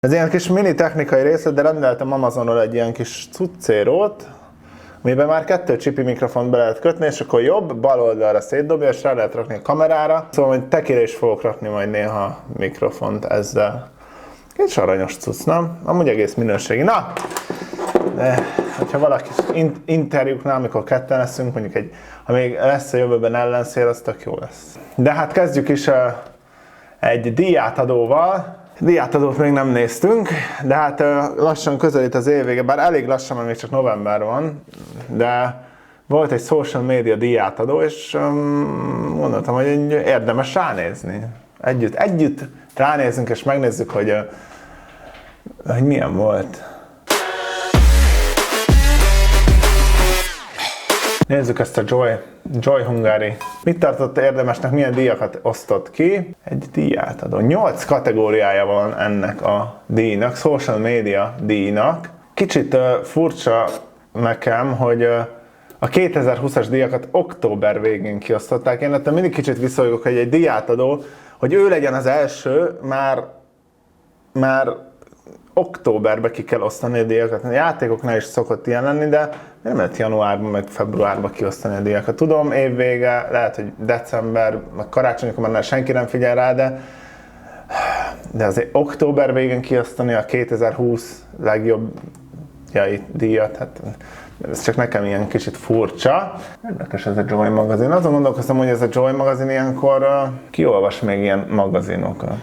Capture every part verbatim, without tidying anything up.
Ez ilyen kis mini technikai részlet, de rendeltem Amazonról egy ilyen kis cuccérót, amiben már kettő csipi mikrofont be lehet kötni, és akkor jobb, bal oldalra szétdobja, és rá lehet rakni a kamerára. Szóval, hogy tekére is fogok rakni majd néha mikrofont ezzel. Kicsit aranyos cucc, nem? Amúgy egész minőségi. Na! De, hogyha valaki interjúknál, amikor ketten leszünk, mondjuk egy, ha még lesz a jövőben ellenszél, az tök jó lesz. De hát kezdjük is uh, egy díjátadóval. Díjátadót még nem néztünk, de hát uh, lassan közelít az év vége, bár elég lassan, mert még csak november van, de volt egy social media díjátadó, és um, gondoltam, hogy érdemes ránézni. Együtt, együtt ránézzünk és megnézzük, hogy, uh, hogy milyen volt. Nézzük ezt a Joy, Joy Hungary. Mit tartott érdemesnek, milyen díjakat osztott ki? Egy díjátadó. Nyolc kategóriája van ennek a díjnak, social media díjnak. Kicsit uh, furcsa nekem, hogy uh, a kétezer-húszas díjakat október végén kiosztották. Én ettől mindig kicsit visszajogok, hogy egy díjátadó, hogy ő legyen az első, már, már októberben ki kell osztani a díjakat. A játékoknál is szokott ilyen lenni, de nem lehet januárban, meg februárban kiosztani a díjakat. Tudom, évvége, lehet, hogy december, meg karácsonykor már senki nem figyel rá, de, de azért október végén kiosztani a kétezer-húsz legjobb díjat, hát ez csak nekem ilyen kicsit furcsa. Érdekes ez a Joy magazin. Azon gondolkoztam, hogy ez a Joy magazin ilyenkor uh, kiolvas még ilyen magazinokat.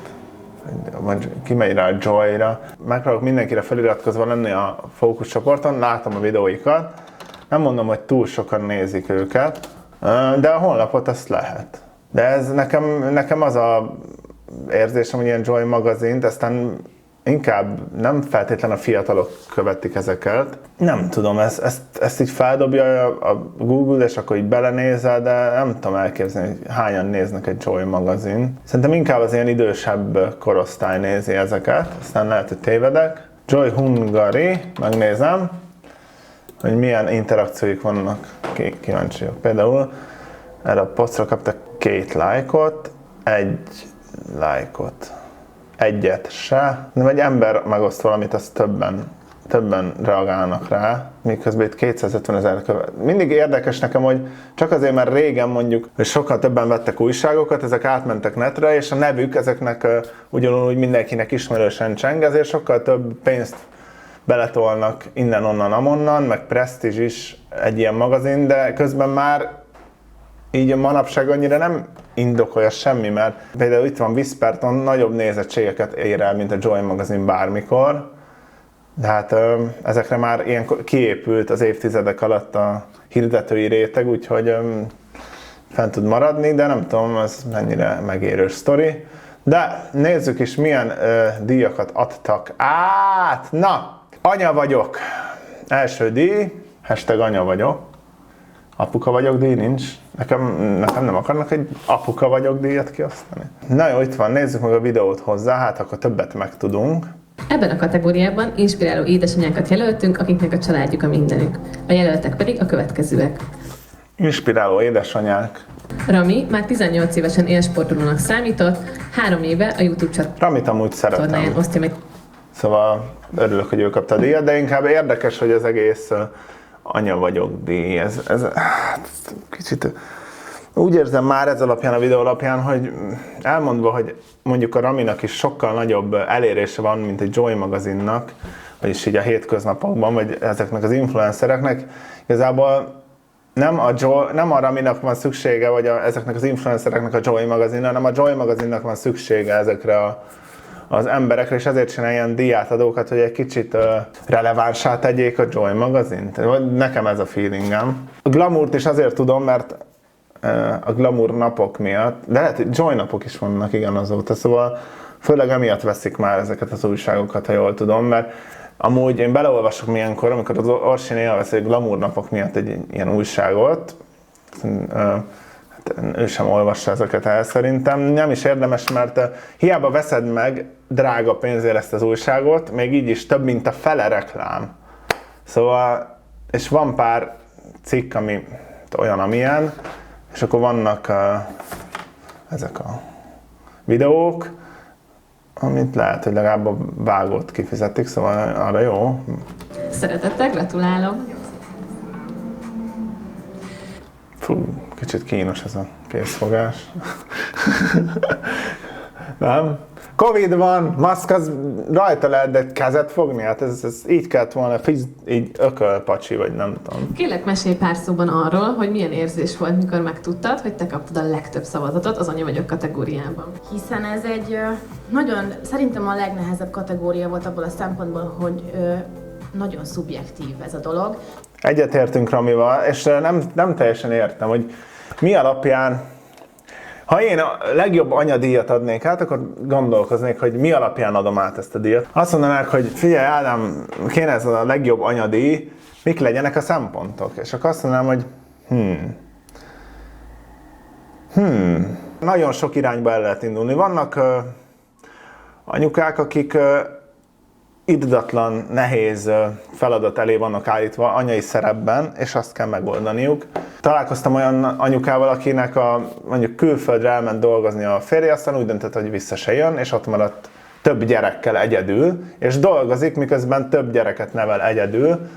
Vagy kimegy rá a Joy-ra. Megpróbálok mindenkire feliratkozva lenni a Fókusz csoporton, látom a videóikat. Nem mondom, hogy túl sokan nézik őket, de a honlapot ezt lehet. De ez nekem, nekem az a érzésem, hogy ilyen Joy magazint, aztán inkább nem feltétlenül a fiatalok követik ezeket. Nem tudom, ezt, ezt, ezt így feldobja a Google, és akkor így belenézel, de nem tudom elképzelni, hogy hányan néznek egy Joy magazin. Szerintem inkább az ilyen idősebb korosztály nézi ezeket, aztán lehet, hogy tévedek. Joy Hungary, megnézem, hogy milyen interakcióik vannak, kíváncsiak. Például erre a posztra kaptak két lájkot, egy lájkot. Egyet se, de egy ember megoszt valamit, azt többen, többen reagálnak rá, miközben itt kétszázötvenezer követ. Mindig érdekes nekem, hogy csak azért, mert régen mondjuk, hogy sokkal többen vettek újságokat, ezek átmentek netre, és a nevük ezeknek uh, ugyanúgy mindenkinek ismerősen cseng, ezért sokkal több pénzt beletolnak innen-onnan, amonnan, meg presztízs is egy ilyen magazin, de közben már így a manapság annyira nem indokolja semmi, mert például itt van Whisperton, nagyobb nézettségeket ér el, mint a Joy magazin bármikor. De hát ezekre már ilyen kiépült az évtizedek alatt a hirdetői réteg, úgyhogy fent tud maradni, de nem tudom, ez mennyire megérős sztori. De nézzük is, milyen ö, díjakat adtak át. Na, anya vagyok. Első díj, hashtag anya vagyok. Apuka vagyok díj nincs. Nekem, nekem nem akarnak egy apuka vagyok díjat kiosztani. Na jó, itt van, nézzük meg a videót hozzá, hát akkor többet megtudunk. Ebben a kategóriában inspiráló édesanyákat jelöltünk, akiknek a családjuk a mindenük. A jelöltek pedig a következőek. Inspiráló édesanyák. Rami már tizennyolc évesen élsportolónak számított, három éve a YouTube Ramit amúgy szeretem. csatornáján osztja meg. Szóval örülök, hogy ő kapta a díjat, de inkább érdekes, hogy az egész anya vagyok díj. Ez, ez hát, kicsit úgy érzem már ez alapján, a videó alapján, hogy elmondva, hogy mondjuk a Raminak is sokkal nagyobb elérése van, mint egy Joy magazinnak, vagyis így a hétköznapokban, vagy ezeknek az influencereknek. Igazából nem a, Joy, nem a Raminak van szüksége, vagy a, ezeknek az influencereknek a Joy magazin, hanem a Joy magazinnak van szüksége ezekre a az emberekre, és ezért csinál ilyen díjátadókat, hogy egy kicsit uh, relevánsá tegyék a Joy magazint. Nekem ez a feelingem. A Glamourt is azért tudom, mert uh, a Glamour napok miatt, de lehet, hogy Joy napok is vannak, igen, azóta, szóval főleg emiatt veszik már ezeket az újságokat, ha jól tudom, mert amúgy én beleolvasok milyenkor, amikor az Orsi néha veszi a Glamour napok miatt egy ilyen újságot, uh, ő sem olvassa ezeket el szerintem. Nem is érdemes, mert hiába veszed meg drága pénzért ezt az újságot, még így is több, mint a fele reklám. Szóval, és van pár cikk, ami olyan, amilyen, és akkor vannak uh, ezek a videók, amit lehet, hogy legalább a vágót kifizetik, szóval arra jó. Szeretettel gratulálok! Fú, kicsit kínos ez a készfogás. Nem? Covid van, maszk az rajta lehet, de kezet fogni? Hát ez, ez így kellett volna, fiz, így ökölpacsi, vagy nem tudom. Kérlek, mesélj pár szóban arról, hogy milyen érzés volt, mikor megtudtad, hogy te kaptad a legtöbb szavazatot az Anya vagyok kategóriában. Hiszen ez egy ö, nagyon, szerintem a legnehezebb kategória volt abból a szempontból, hogy ö, nagyon szubjektív ez a dolog. Egyetértünk Ramival, és nem, nem teljesen értem, hogy mi alapján, ha én a legjobb anyadíjat adnék át, akkor gondolkoznék, hogy mi alapján adom át ezt a díjat. Azt mondanák, hogy figyelj Ádám, kéne ez a legjobb anyadíj, mik legyenek a szempontok? És akkor azt mondanám, hogy hmm, hmm, nagyon sok irányba el lehet indulni. Vannak uh, anyukák, akik uh, irdatlan, nehéz feladat elé vannak állítva anyai szerepben, és azt kell megoldaniuk. Találkoztam olyan anyukával, akinek a, mondjuk külföldre elment dolgozni a férje, aztán úgy döntött, hogy vissza se jön, és ott maradt több gyerekkel egyedül, és dolgozik, miközben több gyereket nevel egyedül.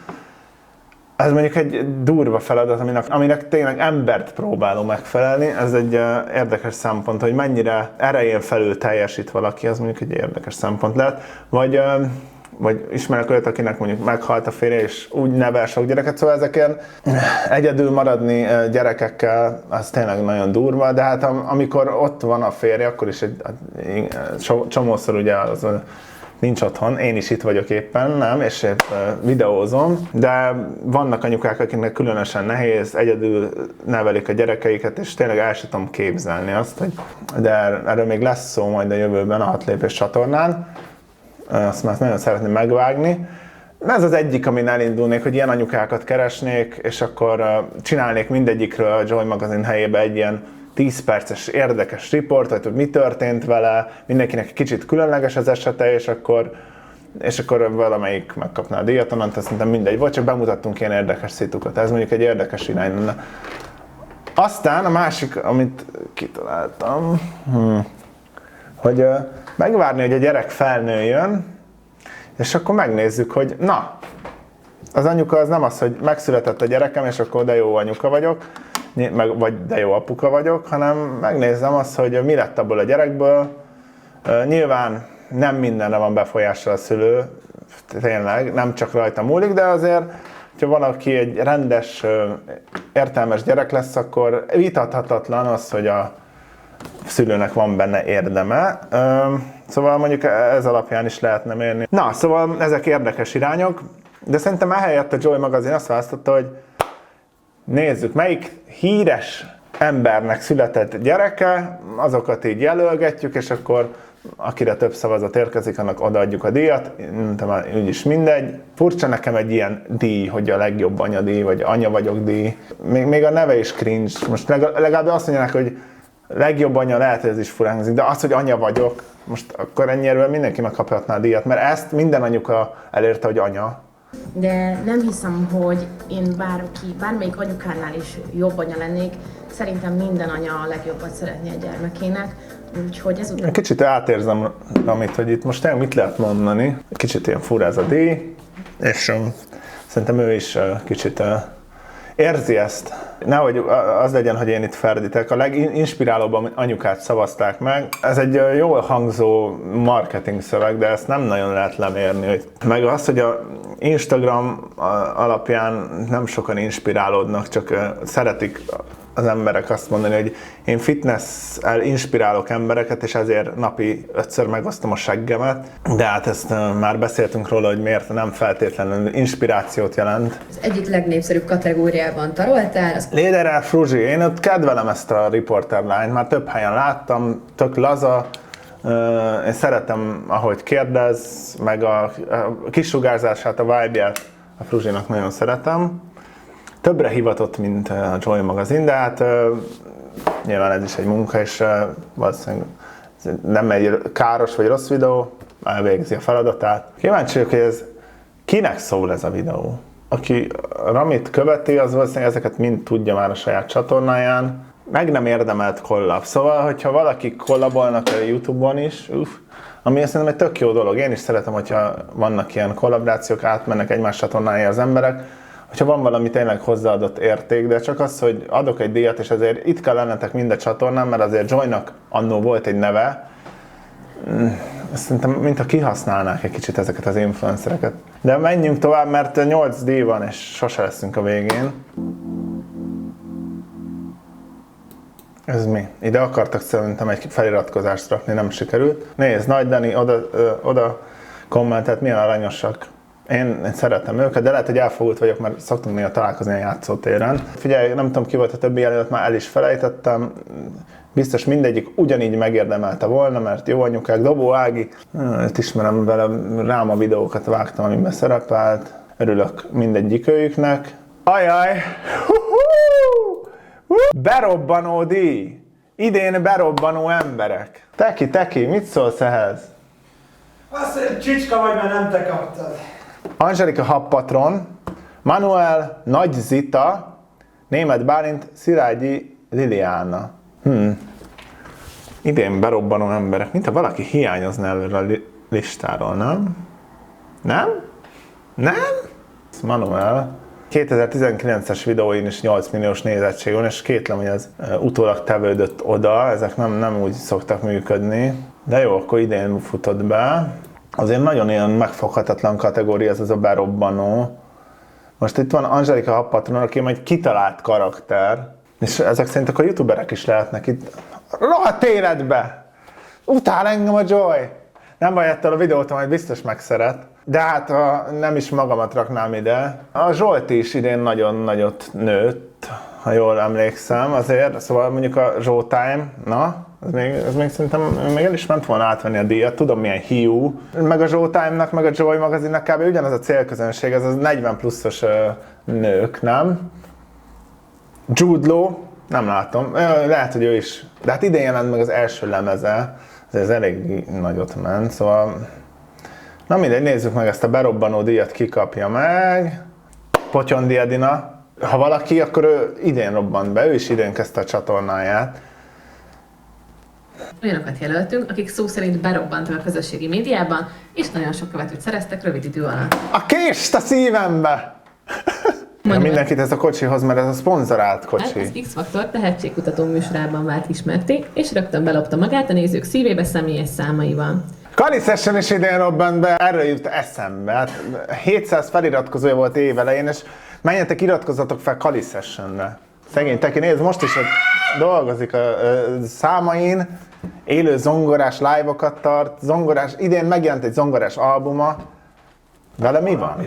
Ez mondjuk egy durva feladat, aminek, aminek tényleg embert próbálom megfelelni. Ez egy uh, érdekes szempont, hogy mennyire erején felül teljesít valaki, az mondjuk egy érdekes szempont lehet. Vagy, uh, vagy ismerek olyat, akinek mondjuk meghalt a férje, és úgy nevel sok gyereket, szóval ezeken egyedül maradni uh, gyerekekkel, az tényleg nagyon durva, de hát am, amikor ott van a férje, akkor is egy, uh, csomószor ugye az uh, nincs otthon, én is itt vagyok éppen, nem, és épp videózom, de vannak anyukák, akiknek különösen nehéz, egyedül nevelik a gyerekeiket, és tényleg el sem tudom képzelni azt, hogy de erről még lesz szó majd a jövőben a hat lépés csatornán, azt már nagyon szeretném megvágni. Ez az egyik, amin elindulnék, hogy ilyen anyukákat keresnék, és akkor csinálnék mindegyikről a Joy magazin helyébe egy ilyen tíz perces érdekes riportot, hogy mi történt vele, mindenkinek egy kicsit különleges az esete, és akkor, és akkor valamelyik megkapná a díjat, onnantól szerintem mindegy volt, csak bemutattunk ilyen érdekes szitukat. Ez mondjuk egy érdekes irány lenne. Aztán a másik, amit kitaláltam, hmm, hogy uh, megvárni, hogy a gyerek felnőjön, és akkor megnézzük, hogy na, az anyuka az nem az, hogy megszületett a gyerekem, és akkor de jó anyuka vagyok, meg, vagy de jó apuka vagyok, hanem megnézem azt, hogy mi lett abból a gyerekből. Nyilván nem mindenre van befolyással a szülő, tényleg, nem csak rajta múlik, de azért, ha valaki egy rendes, értelmes gyerek lesz, akkor vitathatatlan az, hogy a szülőnek van benne érdeme. Szóval mondjuk ez alapján is lehetne mérni. Na, szóval ezek érdekes irányok, de szerintem ehelyett a Joy magazin azt választotta, hogy nézzük, melyik híres embernek született gyereke, azokat így jelölgetjük, és akkor akire több szavazat érkezik, annak odaadjuk a díjat, úgyis mindegy. Furcsa nekem egy ilyen díj, hogy a legjobb anyadíj, vagy anya vagyok díj. Még, még a neve is cringe. Most legalább azt mondják, hogy legjobb anya, lehet, hogy ez is furán hangzik, de az, hogy anya vagyok, most akkor ennyire mindenki megkaphatná a díjat, mert ezt minden anyuka elérte, hogy anya. De nem hiszem, hogy én bárki, bármelyik anyukánál is jobb anya lennék. Szerintem minden anya a legjobbat szeretné a gyermekének, úgyhogy ez után... Kicsit átérzem, amit, hogy itt most mit lehet mondani. Kicsit ilyen fura ez a díj, és um, szerintem ő is uh, kicsit uh, érzi ezt. Nehogy az legyen, hogy én itt ferdítek. A leginspirálóbb anyukát szavazták meg. Ez egy uh, jól hangzó marketing szöveg, de ezt nem nagyon lehet lemérni. Hogy... Meg az, hogy a Instagram alapján nem sokan inspirálódnak, csak szeretik az emberek azt mondani, hogy én fitness-el inspirálok embereket, és ezért napi ötször megosztom a seggemet. De hát ezt már beszéltünk róla, hogy miért nem feltétlenül inspirációt jelent. Az egyik legnépszerűbb kategóriában taroltál. Az... Lederer Fruzsi, én ott kedvelem ezt a riporter lányt, már több helyen láttam, tök laza. Én szeretem, ahogy kérdez, meg a kisugárzását, a vibe-ját a Fruzsinak nagyon szeretem. Többre hivatott, mint a Joy magazin, de hát nyilván ez is egy munka, és valószínűleg nem egy káros vagy rossz videó, elvégzi a feladatát. Kíváncsi vagyok, hogy ez kinek szól ez a videó. Aki Ramit követi, az valószínűleg ezeket mind tudja már a saját csatornáján. Meg nem érdemelt kollab. Szóval, hogyha valaki kollabolnak a YouTube-on is, uff, ami szerintem egy tök jó dolog. Én is szeretem, hogyha vannak ilyen kollaborációk, átmennek egymás csatornájára az emberek, hogyha van valami tényleg hozzáadott érték, de csak az, hogy adok egy díjat, és azért itt kell lennetek mind a csatornán, mert azért Joynak annó volt egy neve, szerintem mintha kihasználnák egy kicsit ezeket az influencereket. De menjünk tovább, mert nyolc díj van, és sose leszünk a végén. Ez mi? Ide akartak szerintem egy feliratkozást rakni, nem sikerült. Nézd, Nagy Dani oda, ö, oda kommentelt, milyen aranyosak. Én, én szeretem őket, de lehet, hogy elfogult vagyok, mert szoktunk néha találkozni a játszótéren. Figyelj, nem tudom ki volt a többi jelölt, már el is felejtettem. Biztos mindegyik ugyanígy megérdemelte volna, mert jó anyukák, Dobó Ági. Őt ismerem vele, rám a videókat vágtam, amiben szerepelt. Örülök mindegyik őjüknek. Ajaj! Berobbanó díj! Idén berobbanó emberek. Teki, Teki, mit szólsz ehhez? Azt, hogy csicska vagy, mert nem te kaptad. Angelika Happatron, Manuel Nagy Zita, Németh Bálint, Szilágyi Liliana. Hmm. Idén berobbanó emberek, mintha valaki hiányozna előre a li- listáról, nem? Nem? Nem? Manuel. kétezer-tizenkilences videóin is nyolc milliós nézettség van, és kétlem, hogy ez utólag tevődött oda, ezek nem, nem úgy szoktak működni. De jó, akkor idén futott be. Azért nagyon ilyen megfoghatatlan kategória ez az a berobbanó. Most itt van Angelika Happatron, aki egy kitalált karakter, és ezek szerint akkor youtuberek is lehetnek itt. Rohadt életbe! Utál engem a Joy! Nem baj, ettől a videót majd biztos megszeret. De hát ha nem is magamat raknám ide. A Zsolti is idén nagyon nagyot nőtt, ha jól emlékszem azért. Szóval mondjuk a Showtime, na, ez még, ez még szerintem még el is ment volna átvenni a díjat. Tudom milyen hiú. Meg a Showtime-nak, meg a Joy magazinnak kb. Ugyanaz a célközönség, ez az negyven pluszos nők, nem? Jude Law, nem látom. Lehet, hogy ő is. De hát idén jelent meg az első lemeze. Ez elég nagyot ment, szóval... Na mindegy, nézzük meg ezt a berobbanó díjat, ki kapja meg. Potyondi Edina. Ha valaki, akkor ő idén robbant be, ő is idén kezdte a csatornáját. Olyanokat jelöltünk, akik szó szerint berobbantak a közösségi médiában, és nagyon sok követőt szereztek rövid idő alatt. A kést a szívembe! Ja, mindenkit ez a kocsihoz, mert ez a szponzorált kocsi. Hát az X-Faktor tehetségkutató műsorában vált ismerté, és rögtön belopta magát a nézők szívébe személyes számaival. Kali Session is idén robbant be, erről jut eszembe. Hát hétszáz feliratkozója volt évelején, és menjetek, iratkozzatok fel Kali Sessionre. Szegény Teki, nézd, most is dolgozik a, a számain, élő zongorás live-okat tart, zongorás, idén megjelent egy zongorás albuma. Vele mi van?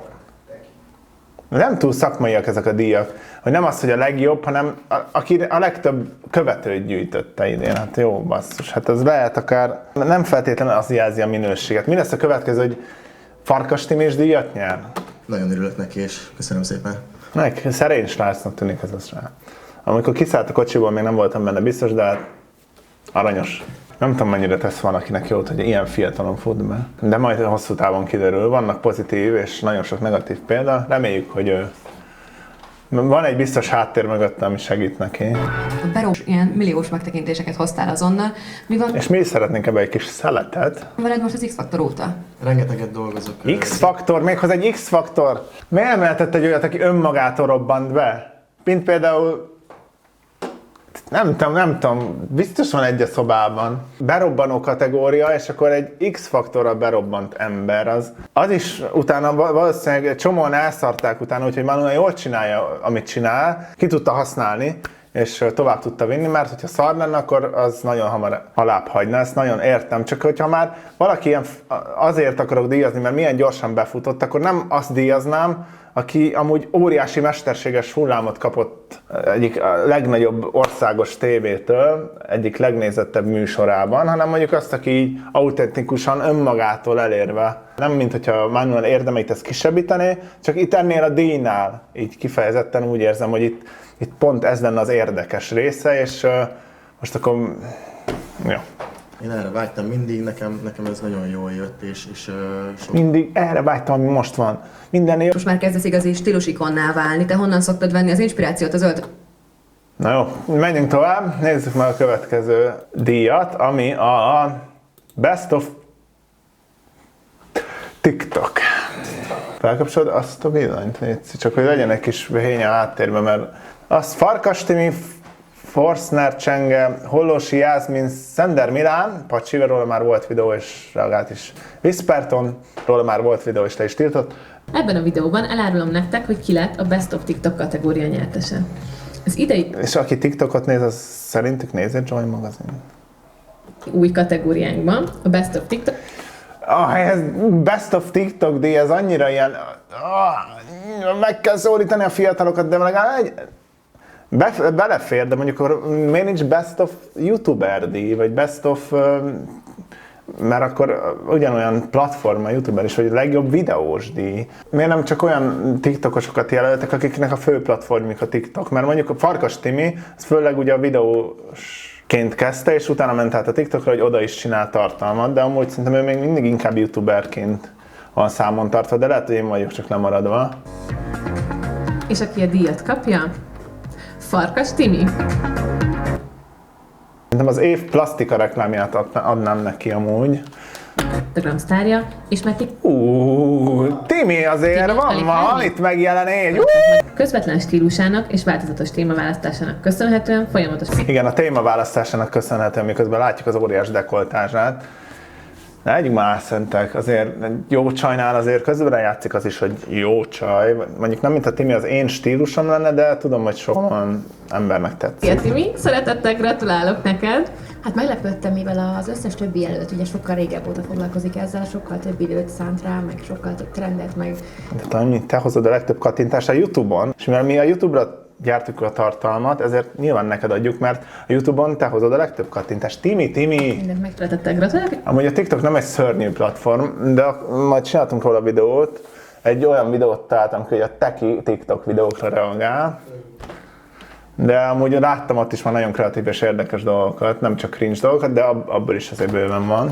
Nem túl szakmaiak ezek a díjak, hogy nem az, hogy a legjobb, hanem a, aki a legtöbb követőt gyűjtötte idén. Hát jó, basszus, hát ez lehet akár, nem feltétlenül az jelzi a minőséget. Mi lesz a következő, hogy Farkas Timés díjat nyer? Nagyon örülök neki, és köszönöm szépen. Meg szerény srácnak tűnik ez a srác. Amikor kiszállt a kocsiból, még nem voltam benne biztos, de hát aranyos. Nem tudom, mennyire tesz valakinek jót, hogy ilyen fiatalon fut be. De majd hosszú távon kiderül. Vannak pozitív és nagyon sok negatív példa. Reméljük, hogy ő... Van egy biztos háttér mögötte, ami segít neki. A Berós ilyen milliós megtekintéseket hoztál azonnal. Mi van És mi is szeretnénk ebbe egy kis szeletet. veled most az X-Faktor óta? Rengeteget dolgozok. X-faktor, méghozzá egy X-faktor. Miért nem lehetett egy olyat, aki önmagától robbant be? Mint például... Nem tudom, nem tudom, biztos van egy a szobában. Berobbanó kategória, és akkor egy X-faktorral berobbant ember, az, az is utána valószínűleg csomóan elszarták utána, úgyhogy Manuel jól csinálja, amit csinál, ki tudta használni, és tovább tudta vinni, mert hogyha szar lenne, akkor az nagyon hamar alább hagyna, ezt nagyon értem. Csak hogyha már valaki ilyen, azért akarok díjazni, mert milyen gyorsan befutott, akkor nem azt díjaznám, aki amúgy óriási mesterséges hullámot kapott egyik a legnagyobb országos tévétől, egyik legnézettebb műsorában, hanem mondjuk azt, aki így autentikusan önmagától elérve. Nem, mint hogyha Manuel érdemeit ezt kisebbítené, csak itt ennél a díjnál így kifejezetten úgy érzem, hogy itt, itt pont ez lenne az érdekes része, és uh, most akkor... Ja. Én erre vágytam mindig, nekem, nekem ez nagyon jól jött, és, és uh, sok... Mindig erre vágytam, ami most van. Mindennél... Most már kezdesz igazi stílusikonná válni. Te honnan szoktad venni az inspirációt az ölt? Na jó, menjünk tovább, nézzük meg a következő díjat, ami a Best of TikTok. Felkapcsolod azt a villanyt, csak hogy legyen egy kis hény a háttérben, mert az Farkas Timi, Forstner Csenge, Hollósi Jászmin, Szender Milán, Pacsi, róla már volt videó és reagált is. Whisperton, róla már volt videó és le is tiltott. Ebben a videóban elárulom nektek, hogy ki lett a Best of TikTok kategória nyertese. Az idei És aki TikTokot néz, az szerintük nézi Joy magazin. új kategóriánkban, a Best of TikTok, Ah, ez Best of TikTok díj, ez annyira ilyen... Ah, meg kell szólítani a fiatalokat, de legalább egy... Be, belefér, de mondjuk akkor miért nincs Best of YouTuber díj, vagy Best of... Mert akkor ugyanolyan platform a YouTuber is, hogy a legjobb videós díj. Miért nem csak olyan TikTokosokat jelöltek, akiknek a fő platformjuk a TikTok? Mert mondjuk a Farkas Timi, az főleg ugye a videósként kezdte, és utána ment át a TikTokra, hogy oda is csinál tartalmat, de amúgy szerintem ő még mindig inkább YouTuberként van számon tartva, de lehet, hogy én vagyok csak lemaradva. és aki a díjat kapja, Farkas Timi. Szerintem az év plasztika reklámját adnám neki amúgy. Instagram sztárja, ismerték Úúúú, Timi azért Timi, van, alig van hány? itt megjelenés. közvetlen stílusának és változatos témaválasztásának köszönhetően folyamatos Igen, a témaválasztásának köszönhetően, miközben látjuk az óriás dekoltázsát. Ne legyünk már szentek, azért egy jó csajnál azért közben játszik az is, hogy jó csaj. Mondjuk nem, mint a Timi az én stílusom lenne, de tudom, hogy sokan embernek tetszik. Szia Timi, szeretettel gratulálok neked! Hát meglepődtem, mivel az összes többi jelölt ugye sokkal régebb óta foglalkozik ezzel, sokkal több időt szánt rá, meg sokkal több trendet, meg... De talán te hozod a legtöbb kattintást a YouTube-on, és mivel mi a YouTube-ra gyártjuk a tartalmat, ezért nyilván neked adjuk, mert a YouTube-on te hozod a legtöbb kattintást. Timi, Timi! Mindent meg szeretettel gratulálok! Amúgy a TikTok nem egy szörnyű platform, de majd csináltunk róla videót. Egy olyan videót találtam, hogy a teki TikTok videókra reagál. De amúgy láttam ott is már nagyon kreatív és érdekes dolgokat, nem csak cringe dolgokat, de ab- abból is azért bőven van.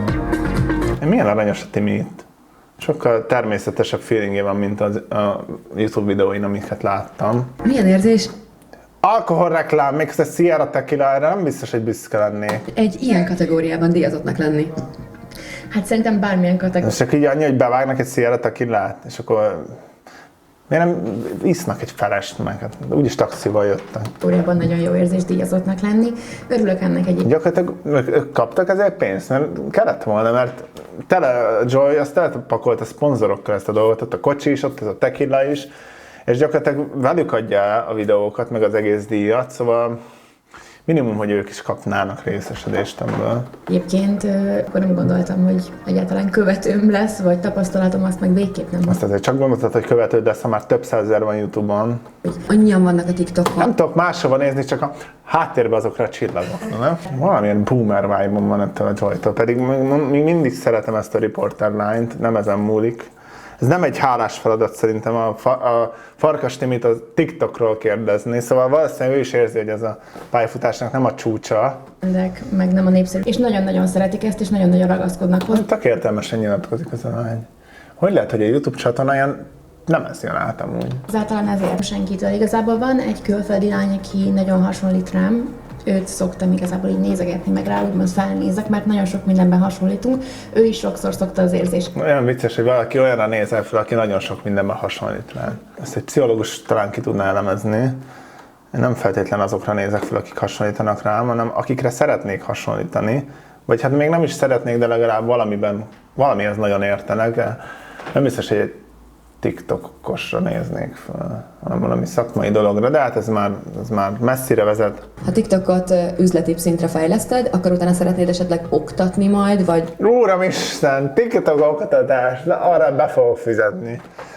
Milyen aranyos a Timi itt. Sokkal természetesebb feelingje van, mint az, a YouTube videóin, amiket láttam. Milyen érzés Alkoholreklám, még ez Sierra Tequila, erre nem biztos, hogy büszke lennék. egy ilyen kategóriában díjazottnak lenni? Hát szerintem bármilyen kategória. És csak így annyi, hogy bevágnak egy Sierra Tequilát, és akkor miért nem isznak egy felest meg? Hát, úgyis taxival jöttek. kategóriában nagyon jó érzés díjazottnak lenni. Örülök ennek egy. Gyakorlatilag ők, ők kaptak ezért pénzt, mert kellett volna, mert tele Joy, azt telepakolt a szponzorokkal ezt a dolgot, ott a kocsi is, ott ez a tequila is, és gyakorlatilag velük adja el a videókat, meg az egész díjat, szóval minimum, hogy ők is kapnának részesedést ebből. Egyébként ö, akkor nem gondoltam, hogy egyáltalán követőm lesz, vagy tapasztalatom, azt meg végképp nem. Azt azért csak gondoltad, hogy követőd lesz, ha már több százezer van YouTube-on. Annyian vannak a TikTokon. Nem tudok máshova nézni, csak a háttérben azokra a csillagokra, nem? Valamilyen boomer vibe-on van ettől a Joy-tól, pedig még mindig szeretem ezt a reporter line-t, nem ezen múlik. Ez nem egy hálás feladat szerintem a, fa- a Farkas Timit a TikTokról kérdezni, szóval valószínűleg ő is érzi, hogy ez a pályafutásnak nem a csúcsa. Trendek, meg nem a népszerű. És nagyon-nagyon szeretik ezt, és nagyon-nagyon ragaszkodnak hozzá. Tök értelmesen nyilatkozik ez a lány. Hogy lehet, hogy a YouTube csatornáján nem ez jön át amúgy? Egyáltalán ezért senkitől. Igazából van egy külföldi lány, aki nagyon hasonlít rám. Őt szoktam igazából így nézegetni, meg rá úgymond felnézek, mert nagyon sok mindenben hasonlítunk. Ő is sokszor szokta az érzést. Olyan vicces, hogy valaki olyanra nézel fel, aki nagyon sok mindenben hasonlít rá. Ezt egy pszichológus talán ki tudná elemezni. Én nem feltétlen azokra nézek fel, akik hasonlítanak rám, hanem akikre szeretnék hasonlítani. Vagy hát még nem is szeretnék, de legalább valamiben, valamihez nagyon értenek. Nem biztos, hogy egy TikTokosra néznék fel, hanem valami szakmai dologra, de hát ez már, ez már messzire vezet. Ha TikTokot ö, üzleti szintre fejleszted, akkor utána szeretnéd esetleg oktatni majd, vagy Úramisten, TikTok oktatás, de arra be fogok fizetni.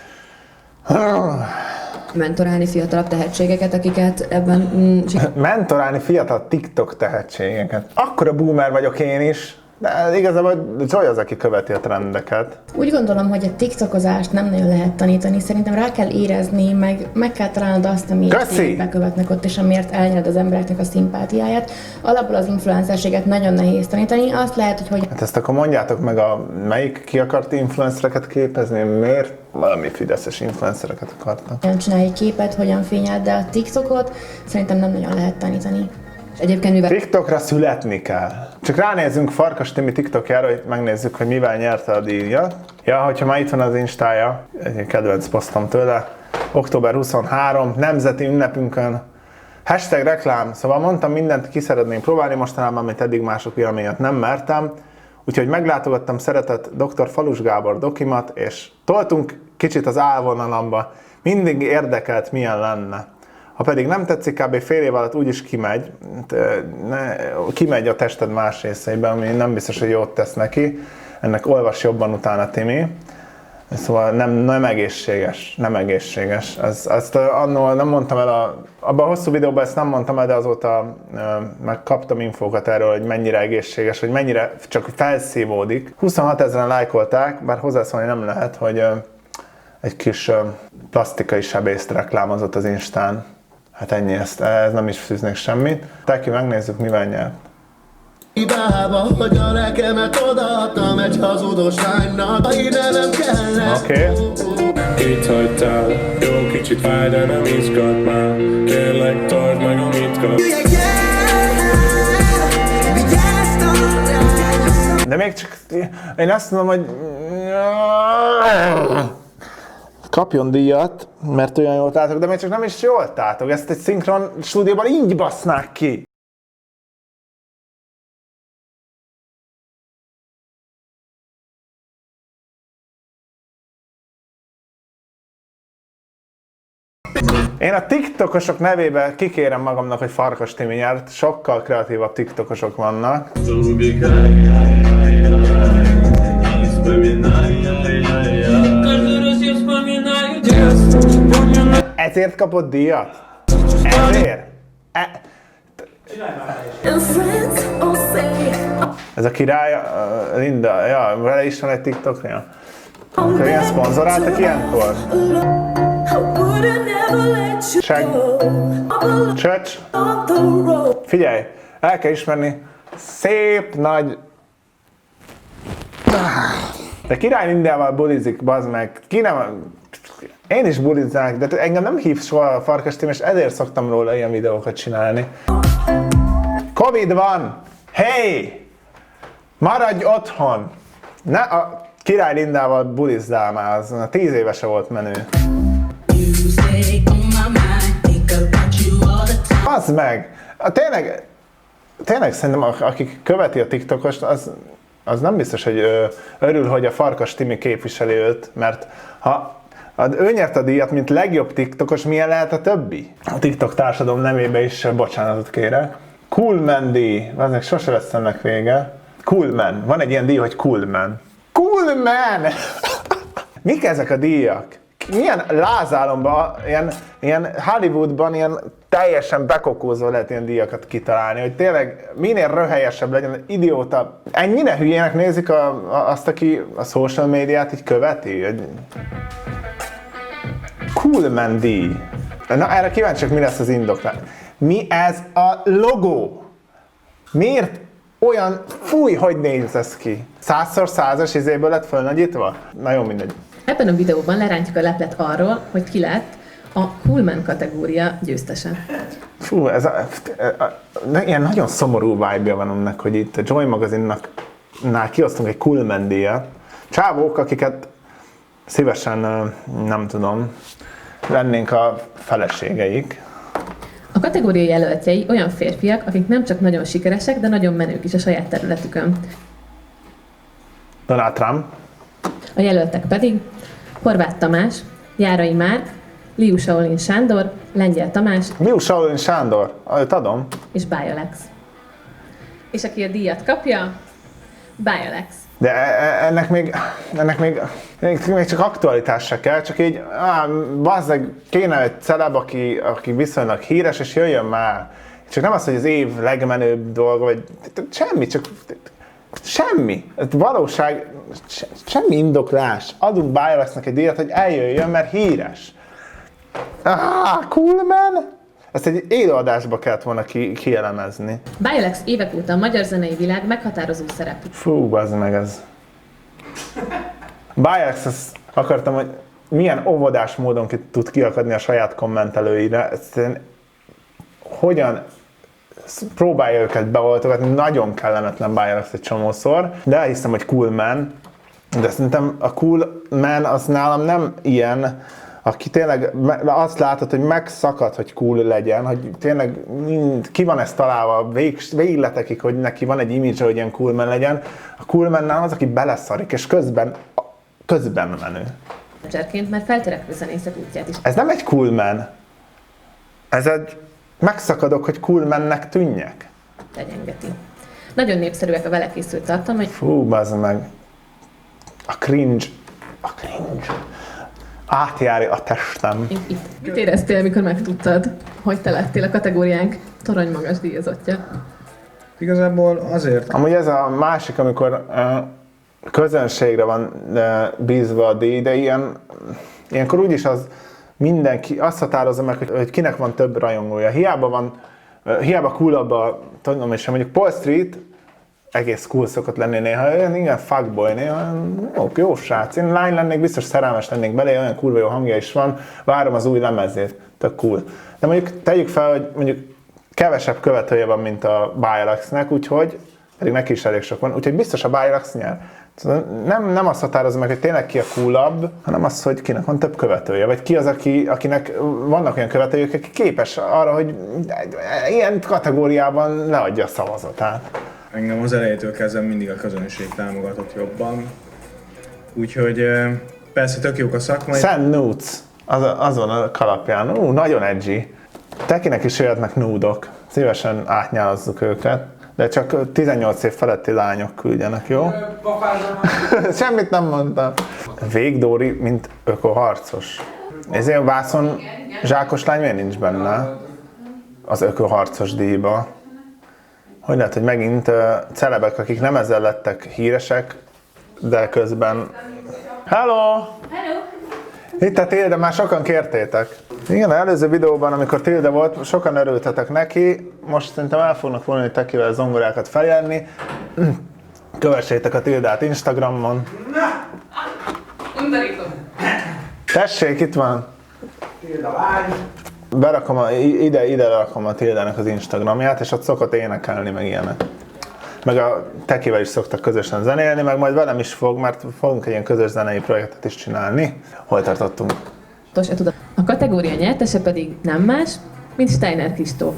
mentorálni fiatalabb tehetségeket, akiket ebben mm, sik- Mentorálni fiatal TikTok tehetségeket. Akkora boomer vagyok én is, de igazából Joy az, aki követi a trendeket. Úgy gondolom, hogy a tiktokozást nem nagyon lehet tanítani, szerintem rá kell érezni, meg meg kell találnod azt, amiért Köszi! téged bekövetnek ott, és amiért elnyered az embereknek a szimpátiáját. Alapból az influencerséget nagyon nehéz tanítani, azt lehet, hogy hogy Hát ezt akkor mondjátok meg, a, melyik ki akart influencereket képezni, miért valami fideszes influencereket akartak. hogyan csinálj egy képet, hogyan fényeld, de a TikTokot szerintem nem nagyon lehet tanítani. És egyébként mivel... TikTokra születni kell. Csak ránézzünk Farkas Timi TikTokjára, hogy megnézzük, hogy mivel nyerte a díjat. Ja, hogyha már itt van az instája, egy kedvenc posztom tőle, október huszonharmadika, nemzeti ünnepünkön, hashtag reklám, szóval mondtam mindent, ki szeretném próbálni mostanában, amit eddig mások véleményet nem mertem. Úgyhogy meglátogattam szeretett doktor Falus Gábor dokimat, és toltunk kicsit az álvonalamba. Mindig érdekelt, milyen lenne. Ha pedig nem tetszik, kb. Fél év alatt úgyis kimegy, kimegy a tested más részeiben, ami nem biztos, hogy jót tesz neki. Ennek olvas jobban utána, Timi. Szóval nem, nem egészséges, nem egészséges. Ez, ezt annól nem mondtam el, a, abban a hosszú videóban ezt nem mondtam el, de azóta ö, meg kaptam infókat erről, hogy mennyire egészséges, hogy mennyire csak felszívódik. huszonhat ezeren lájkolták, bár hozzászólni nem lehet, hogy ö, egy kis ö, plastikai sebészt reklámozott az Instán. Hát ennyi, ezt, ez nem is fűznék semmit. Taki, megnézzük, mivel nyert. Hibába, hogy a lelkemet odaadtam egy hazudós lánynak, ide nem kellett. Oké. Okay. Itt hagytál, jó kicsit fáj, de nem izgat már. Kérlek, tartsd meg, amit kap. De még csak, én azt mondom, hogy kapjon díjat, mert olyan jól táltok, de még csak nem is jól táltok. Ezt egy szinkron stúdióban így basznák ki. Én a tiktokosok nevében kikérem magamnak, hogy Farkas Timi nyert, sokkal kreatívabb tiktokosok vannak. Ezért kapott díjat? Ezért? E... Ez a király, uh, Linda, ja, vele is van egy TikTokja. Akkor ilyen szponzoráltak ilyenkor? Seg... Csöcs. Figyelj, el kell ismerni, szép nagy... De király Lindával bulizik, bazd meg. Ki nem... Én is bulizzák, de engem nem hív soha a Farkas Timi, és ezért szoktam róla ilyen videókat csinálni. Covid van! Hey! Maradj otthon! Ne a király Lindával bulizzál már, az a tíz évese volt menő. Az meg! A, tényleg, tényleg szerintem akik követi a TikTokost, az, az nem biztos, hogy ö, örül, hogy a Farkas Timi képviseli őt, mert ha ő nyert a díjat, mint legjobb TikTokos, milyen lehet a többi? A TikTok társadalom nevében is bocsánatot kérek. Coolman díj, aznak sose lesz ennek vége. Coolman, van egy ilyen díj, hogy Coolman. Coolman! Mik ezek a díjak? Milyen lázálomban, ilyen, ilyen Hollywoodban ilyen teljesen bekokózva lehet ilyen díjakat kitalálni, hogy tényleg minél röhelyesebb legyen, idióta. Ennyire hülyének nézik a, a, azt, aki a social médiát így követi? Hogy... Coolman díj. Na erre kíváncsiak, mi lesz az indoklás. Mi ez a logó? Miért olyan, fúj, hogy néz ez ki? Százszor százas izéből lett fölnagyítva? Na jó, mindegy. Ebben a videóban lerántjuk a leplet arról, hogy ki lett a Coolman kategória győztese. Fú, ez a, a, a, ilyen nagyon szomorú vibe-ja van annak, hogy itt a Joy magazinnál kiosztunk egy Coolman díjat. Csávók, akiket szívesen, nem tudom, lennénk a feleségeik. A kategória jelöltjei olyan férfiak, akik nem csak nagyon sikeresek, de nagyon menők is a saját területükön. Donald Trump. A jelöltek pedig Horváth Tamás, Járai Márk, Liu Shaolin Sándor, Lengyel Tamás, Liu Shaolin Sándor, őt adom. És Báj Alex. És aki a díjat kapja, Báj Alex. De ennek még, ennek még, még csak aktualitás se kell, csak így, á, bazzeg, kéne egy celeb, aki, aki viszonylag híres, és jöjjön már. Csak nem az, hogy az év legmenőbb dolga, vagy semmi, csak semmi. Valóság, semmi indoklás. Adunk Báj Alexnek egy díjat, hogy eljöjjön, mert híres. Ah, Coolman! Ezt egy élőadásba kellett volna ki, kielemezni. Báj Alex évek óta a magyar zenei világ meghatározó szereplő. Fú, bazd meg ez. Báj Alex, azt akartam, hogy milyen óvodás módon ki tud kiakadni a saját kommentelőire. Ezt én, hogyan próbálja őket beoltogatni, nagyon kellemetlen Bialax egy csomószor, de elhiszem, hogy Cool Man, de szerintem a Cool Man az nálam nem ilyen, aki tényleg azt látod, hogy megszakad, hogy cool legyen, hogy tényleg mind, ki van ezt találva vég, végletekig, hogy neki van egy image, hogy ilyen Cool Man legyen. A Cool Man az, aki beleszarik, és közben, közben menő. Menedzserként már feltörekvő zenészek útját is Ez nem egy Cool Man. Ez egy megszakadok, hogy Cool Man-nek tűnjek. legyengeti. Nagyon népszerűek a vele készült tartalmai. Fú, bazd meg. A cringe. A cringe. Átjárja a testem. Itt. Mit éreztél, amikor megtudtad, hogy te lettél a kategóriánk toronymagas díjazottja? Igazából azért... Amúgy ez a másik, amikor uh, közönségre van uh, bízva a díj, de ilyen, ilyenkor úgyis az mindenki azt határozza meg, hogy, hogy kinek van több rajongója. Hiába van, uh, hiába coolabb a, tudom is, mondjuk Paul Street egész cool szokott lenni néha, olyan igen fuckboy, néha jó, jó srác. Én lány lennék, biztos szerelmes lennék belé, olyan kurva jó hangja is van, várom az új lemezét, tök cool. De mondjuk tegyük fel, hogy mondjuk kevesebb követője van, mint a Bialaxnek, úgyhogy, pedig neki is elég sok van, úgyhogy biztos a Bialax nyer. Nem, nem azt határozom meg, hogy tényleg ki a coolabb, hanem az, hogy kinek van több követője, vagy ki az, aki, akinek vannak olyan követőjük, aki képes arra, hogy ilyen kategóriában leadja a szavazatát. Engem az elejétől kezdve mindig a közönség támogatott jobban. Úgyhogy persze tök jók a szakmai... Send nudes. Az, az van a kalapján. Ú, nagyon edgy. Tekinek is jöhetnek nudok. Szívesen átnyálazzuk őket. De csak tizennyolc év feletti lányok küldjenek, jó? Semmit nem mondtam. Végdóri, mint ökoharcos. Ezért a vászon zsákos lány miért nincs benne? Az ökoharcos díjba. Hogy lehet, hogy megint uh, celebek, akik nem ezzel lettek híresek, de közben... Hello! Hello! Itt a Tilde, már sokan kértétek. Igen, az előző videóban, amikor Tilde volt, sokan örültetek neki. Most szerintem el fognak volna Tekivel zongorákat feljelni. Kövessétek a Tildát Instagramon. Tessék, itt van. Tilda lány. Berakom a, ide, ide rakom a Tildának az Instagramját, és ott szokott énekelni, meg ilyenek. Meg a Tekivel is szoktak közösen zenélni, meg majd velem is fog, mert fogunk egy ilyen közös zenei projektet is csinálni. Hol tartottunk? A kategória nyertese pedig nem más, mint Steiner Kristó.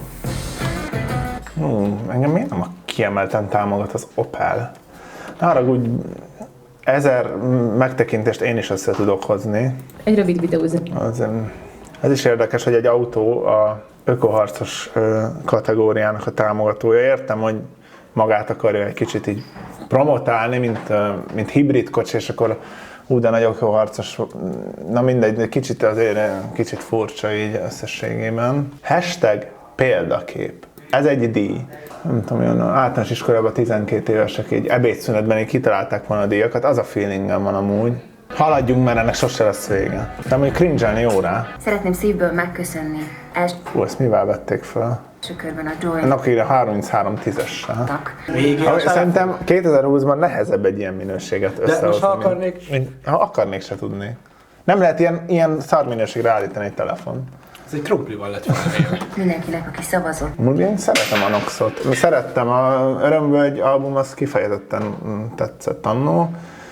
Hmm, engem miért nem a kiemelten támogat az Opel? Arra úgy ezer megtekintést én is össze tudok hozni. Egy rövid videózat. Az, ez is érdekes, hogy egy autó a ökoharcos kategóriának a támogatója. Értem, hogy magát akarja egy kicsit így promotálni, mint, mint hibrid kocsi, és akkor hú, de nagy ökoharcos, na mindegy, kicsit azért kicsit furcsa így összességében. Hashtag példakép. Ez egy díj. Nem tudom, olyan általános iskolában tizenkét évesek így ebédszünetben így kitalálták volna a díjakat, az a feelingem van amúgy. Haladjunk, mert ennek sose lesz vége. De mondjuk cringe-elni jó rá. Szeretném szívből megköszönni első Hú, ezt mivel vették fel? körben a Joy. Ennek ide harminchárom tízessel. Szerintem kétezer-húszban nehezebb egy ilyen minőséget összehozni. De most ha akarnék... Mint, ha akarnék, se tudni. Nem lehet ilyen, ilyen szar minőségre állítani egy telefon. Ez egy trumplival lett felvéve. Mindenkinek, aki szavazott. Múlva én szeretem a Noxot. Szerettem, a Örömvölgy album az kifejezetten tetszett annó.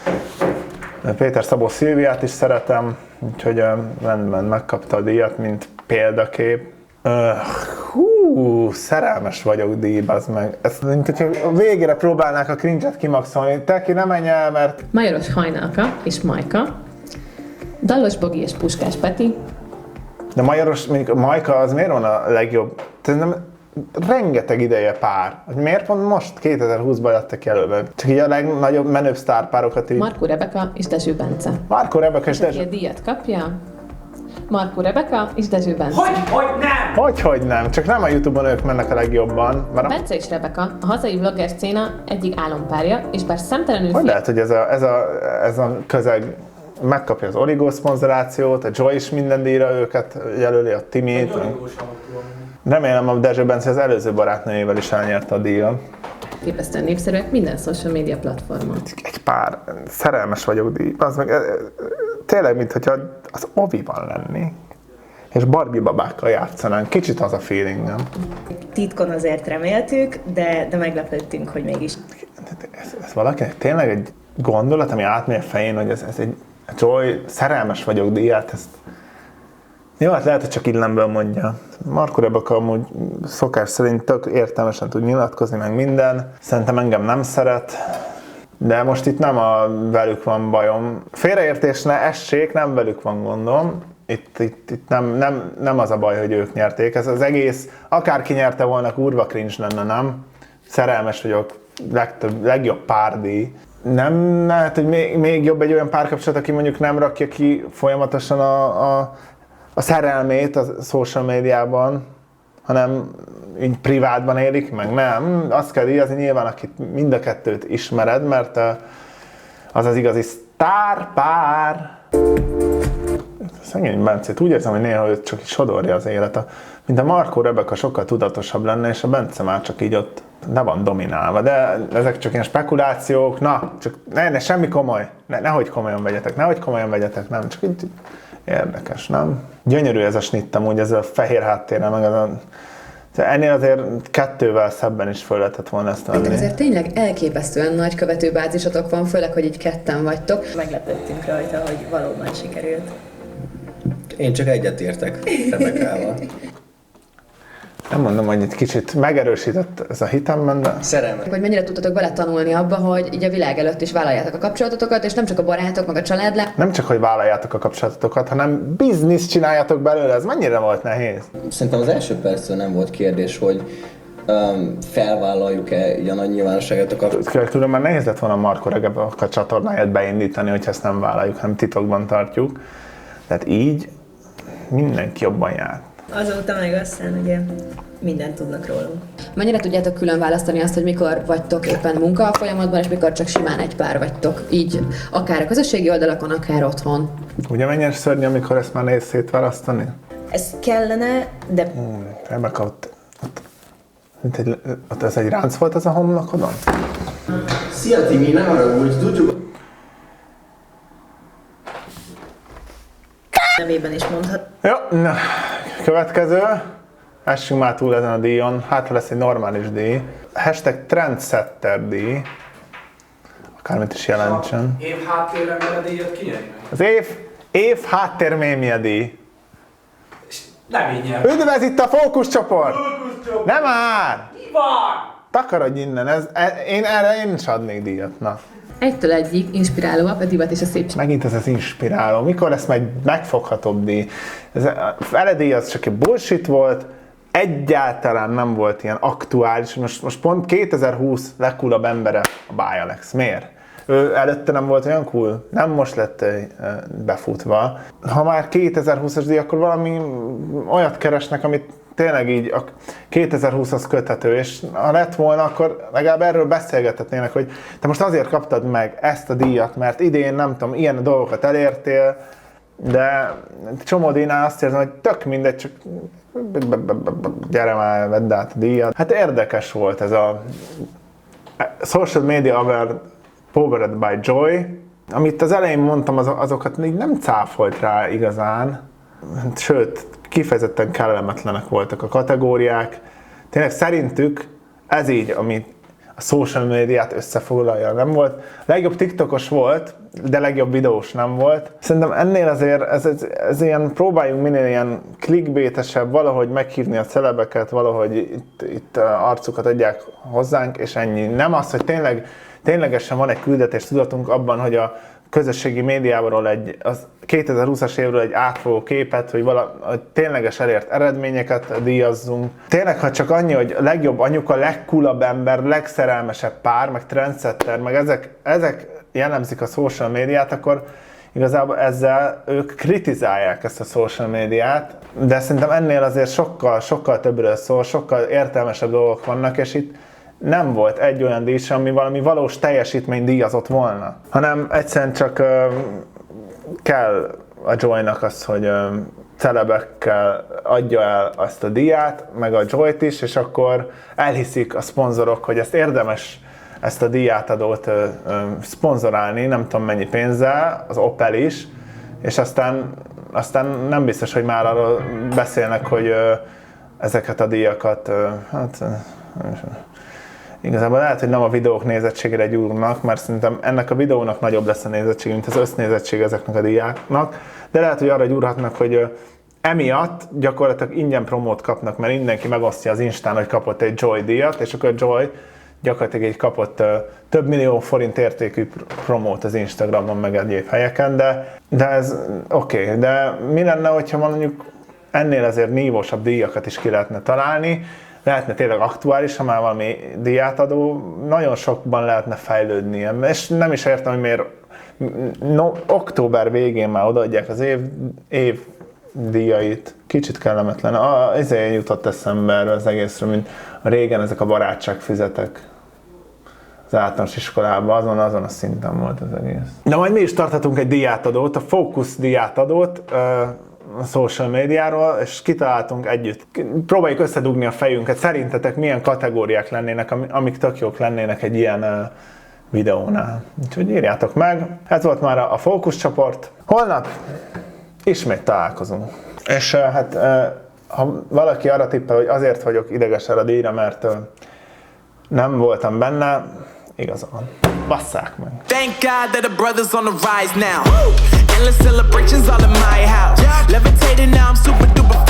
Péter Szabó Szilviát is szeretem, úgyhogy rendben megkapta a díjat, mint példakép. Uh, hú, szerelmes vagyok díj, bazd meg. Ezt, mint hogyha a végére próbálnák a cringe-et kimaxolni. Teki, ne menj el, mert... Majoros Hajnalka és Majka. Dallos Bogi és Puskás Peti. De Majoros, mondjuk Majka az miért van a legjobb? Nem, rengeteg ideje pár. Miért pont most kétezer-húszban lettek jelölve? Csak így a legnagyobb, menőbb sztárpárokat így... Markó Rebeka és Dezső Bence. Markó Rebeka és Dezső... Aki a díjat kapja. Markó Rebeka és Dezső Bence. Hogy, hogy nem? Hogy, hogy nem? Csak nem a Youtube-on ők mennek a legjobban. Mert a... Bence és Rebeka, a hazai vlogger szcéna egyik álompárja, és bár szemtelenül... Hogy lehet, hogy ez a, ez a, ez a közeg megkapja az Origo szponzorációt, a Joy is minden díjra őket jelöli, a Timit. Remélem a Dezső Bence az előző barátnőjével is elnyerte a díjat. Képesztően népszerűek minden social media platformon. Egy pár szerelmes vagyok díj. Az meg, tényleg, mint hogyha az oviban lenni. és Barbie babákkal játszanánk. Kicsit az a feelingem. Titkon azért reméltük, de, de meglepődtünk, hogy mégis. Ez, ez valakinek tényleg egy gondolat, ami átmegy a fején, hogy ez, ez egy Joy, szerelmes vagyok díját, ezt jó, hát lehet, hogy csak illemből mondja. Markó Rebeka amúgy szokás szerint tök értelmesen tud nyilatkozni, meg minden. Szerintem engem nem szeret, de most itt nem a velük van bajom. Félreértés ne essék, nem velük van gondom. Itt, itt, itt nem, nem, nem az a baj, hogy ők nyerték. Ez az egész, akárki nyerte volna, kurva cringe lenne, nem? Szerelmes vagyok, legtöbb, legjobb párdíj. Nem lehet, hogy még, még jobb egy olyan párkapcsolat, aki mondjuk nem rakja ki folyamatosan a, a, a szerelmét a social médiában, hanem így privátban élik, meg nem. Azt kell díjazni nyilván, akit mind a kettőt ismered, mert az az igazi sztárpár. Szegény Bencét, úgy érzem, hogy néha őt csak így sodorja az élete. Mint a Markó Rebeka sokkal tudatosabb lenne, és a Bence már csak így ott le van dominálva. De ezek csak ilyen spekulációk, na, csak ne, ne semmi komoly, ne, nehogy komolyan vegyetek, nehogy komolyan vegyetek, nem, csak így érdekes, nem? Gyönyörű ez a snitt amúgy, ez a fehér háttérrel, meg az a... Ennél azért kettővel szebben is föl lehetett volna ezt venni. Azért tényleg elképesztően nagy követőbázisotok van, főleg, hogy így ketten vagytok. Meglepődtünk rajta, hogy valóban sikerült. Én csak egyetértek Rebekával. Nem mondom, hogy itt kicsit megerősített ez a hitemben, de... Szerelmet. Hogy mennyire tudtatok beletanulni abba, hogy így a világ előtt is vállaljátok a kapcsolatotokat, és nem csak a barátok, meg a család le. Nem csak, hogy vállaljátok a kapcsolatokat, hanem bizniszt csináljátok belőle, ez mennyire volt nehéz? Szerintem az első perctől nem volt kérdés, hogy um, felvállaljuk-e így a nagy nyilvánosságot a kapcsolatokat. Tudom, már nehéz lett volna Markó Rebeka csatornáját beindítani, hogyha ezt nem vállaljuk, hanem titokban tartjuk. Tehát így mindenki jobban jár. Azóta meg aztán ugye mindent tudnak rólunk. Mennyire tudjátok külön választani azt, hogy mikor vagytok éppen munka folyamatban, és mikor csak simán egy pár vagytok? Így akár a közösségi oldalakon, akár otthon. Ugye mennyire szörnyű, amikor ezt már nehéz szétválasztani? Ez kellene, de... Hmm, Rebeka, ott, ott, ott, egy, ott ez egy ránc volt az a homlokodon? Szia Timi, ne haragudj, tudjuk... nevében is mondhat. Jó, na, következő. Essünk már túl ezen a díjon. Hát, ha lesz egy normális díj. Hashtag Trendsetter díj. Akármit is jelentsen. Év háttérrendben a díjat kinyeri meg? Az év, év háttérmémje díj. Nem így nyert. Üdvözl itt a fókuszcsoport! Fókuszcsoport! Nem már! Mi van? Takarodj innen, ez, én erre én is adnék díjat, na. Egytől egyig inspirálóabb a divat és a szépség. Megint ez az inspiráló. Mikor lesz majd megfoghatóbb díj? Ez a fele díj az csak egy bullshit volt, egyáltalán nem volt ilyen aktuális. Most, most pont kétezer-húsz legcoolabb embere a Báj Alex. Miért? Ő előtte nem volt olyan cool? Nem most lett befutva. Ha már kétezer-húszas díj, akkor valami olyat keresnek, amit tényleg így a kétezer-húszhoz köthető, és ha lett volna, akkor legalább erről beszélgethetnének, hogy te most azért kaptad meg ezt a díjat, mert idén nem tudom, ilyen dolgokat elértél, de csomó díjnál azt érzem, hogy tök mindegy, csak gyere már, vedd át a díjat. Hát érdekes volt ez a Social Media Award Powered by Joy, amit az elején mondtam, azokat még nem cáfolt rá igazán, sőt, kifejezetten kellemetlenek voltak a kategóriák. Tényleg szerintük ez így, ami a social médiát összefoglalja, nem volt. Legjobb TikTokos volt, de legjobb videós nem volt. Szerintem ennél azért ez, ez, ez ilyen, próbáljunk minél ilyen clickbaitesebb, valahogy meghívni a celebeket, valahogy itt, itt arcukat adják hozzánk, és ennyi. Nem az, hogy tényleg, ténylegesen van egy küldetés tudatunk abban, hogy a közösségi médiáról egy, az kétezer-húszas évről egy átfogó képet, hogy, vala, hogy tényleges elért eredményeket díjazzunk. Tényleg, ha csak annyi, hogy a legjobb anyuka, legcoolabb ember, legszerelmesebb pár, meg trendsetter, meg ezek, ezek jellemzik a social médiát, akkor igazából ezzel ők kritizálják ezt a social médiát, de szerintem ennél azért sokkal, sokkal többről szól, sokkal értelmesebb dolgok vannak, és itt nem volt egy olyan díj sem, ami valami valós teljesítmény díjazott volna, hanem egyszerűen csak uh, kell a Joy-nak az, hogy uh, celebekkel adja el azt a díját, meg a Joy-t is, és akkor elhiszik a szponzorok, hogy ezt érdemes ezt a díjátadót uh, uh, szponzorálni, nem tudom mennyi pénzzel, az Opel is, és aztán aztán nem biztos, hogy már arról beszélnek, hogy ö, ezeket a díjakat, ö, hát ö, igazából lehet, hogy nem a videók nézettségére gyúrnak, mert szerintem ennek a videónak nagyobb lesz a nézettség, mint az össznézettség ezeknek a díjáknak, de lehet, hogy arra gyúrhatnak, hogy ö, emiatt gyakorlatilag ingyen promót kapnak, mert mindenki megosztja az Instán, hogy kapott egy Joy díjat, és akkor a Joy gyakorlatilag így kapott uh, több millió forint értékű promót az Instagramon, meg egyéb helyeken, de, de ez oké, okay. De mi lenne, hogyha mondjuk ennél azért nívósabb díjakat is ki lehetne találni, lehetne tényleg aktuális, ha már valami díját adó, nagyon sokban lehetne fejlődni, és nem is értem, hogy miért no, október végén már odaadják az év, év díjait. Kicsit kellemetlen. Ah, ezért jutott eszembe erről az egészről, mint a régen ezek a barátságfüzetek az általános iskolában, azon, azon a szinten volt az egész. De majd mi is tarthatunk egy díjátadót, a Focus díjátadót a social médiáról, és kitaláltunk együtt. Próbáljuk összedugni a fejünket. Szerintetek milyen kategóriák lennének, amik tök jók lennének egy ilyen videónál. Úgyhogy írjátok meg. Ez volt már a Focus csoport. Holnap ismét találkozunk. És hát ha valaki arra tippel, hogy azért vagyok ideges erre a díjra, mert nem voltam benne, igaza van. Basszák meg! Thank God that the brothers on the rise now. Endless celebrations all in my house. Levitating now, I'm super duper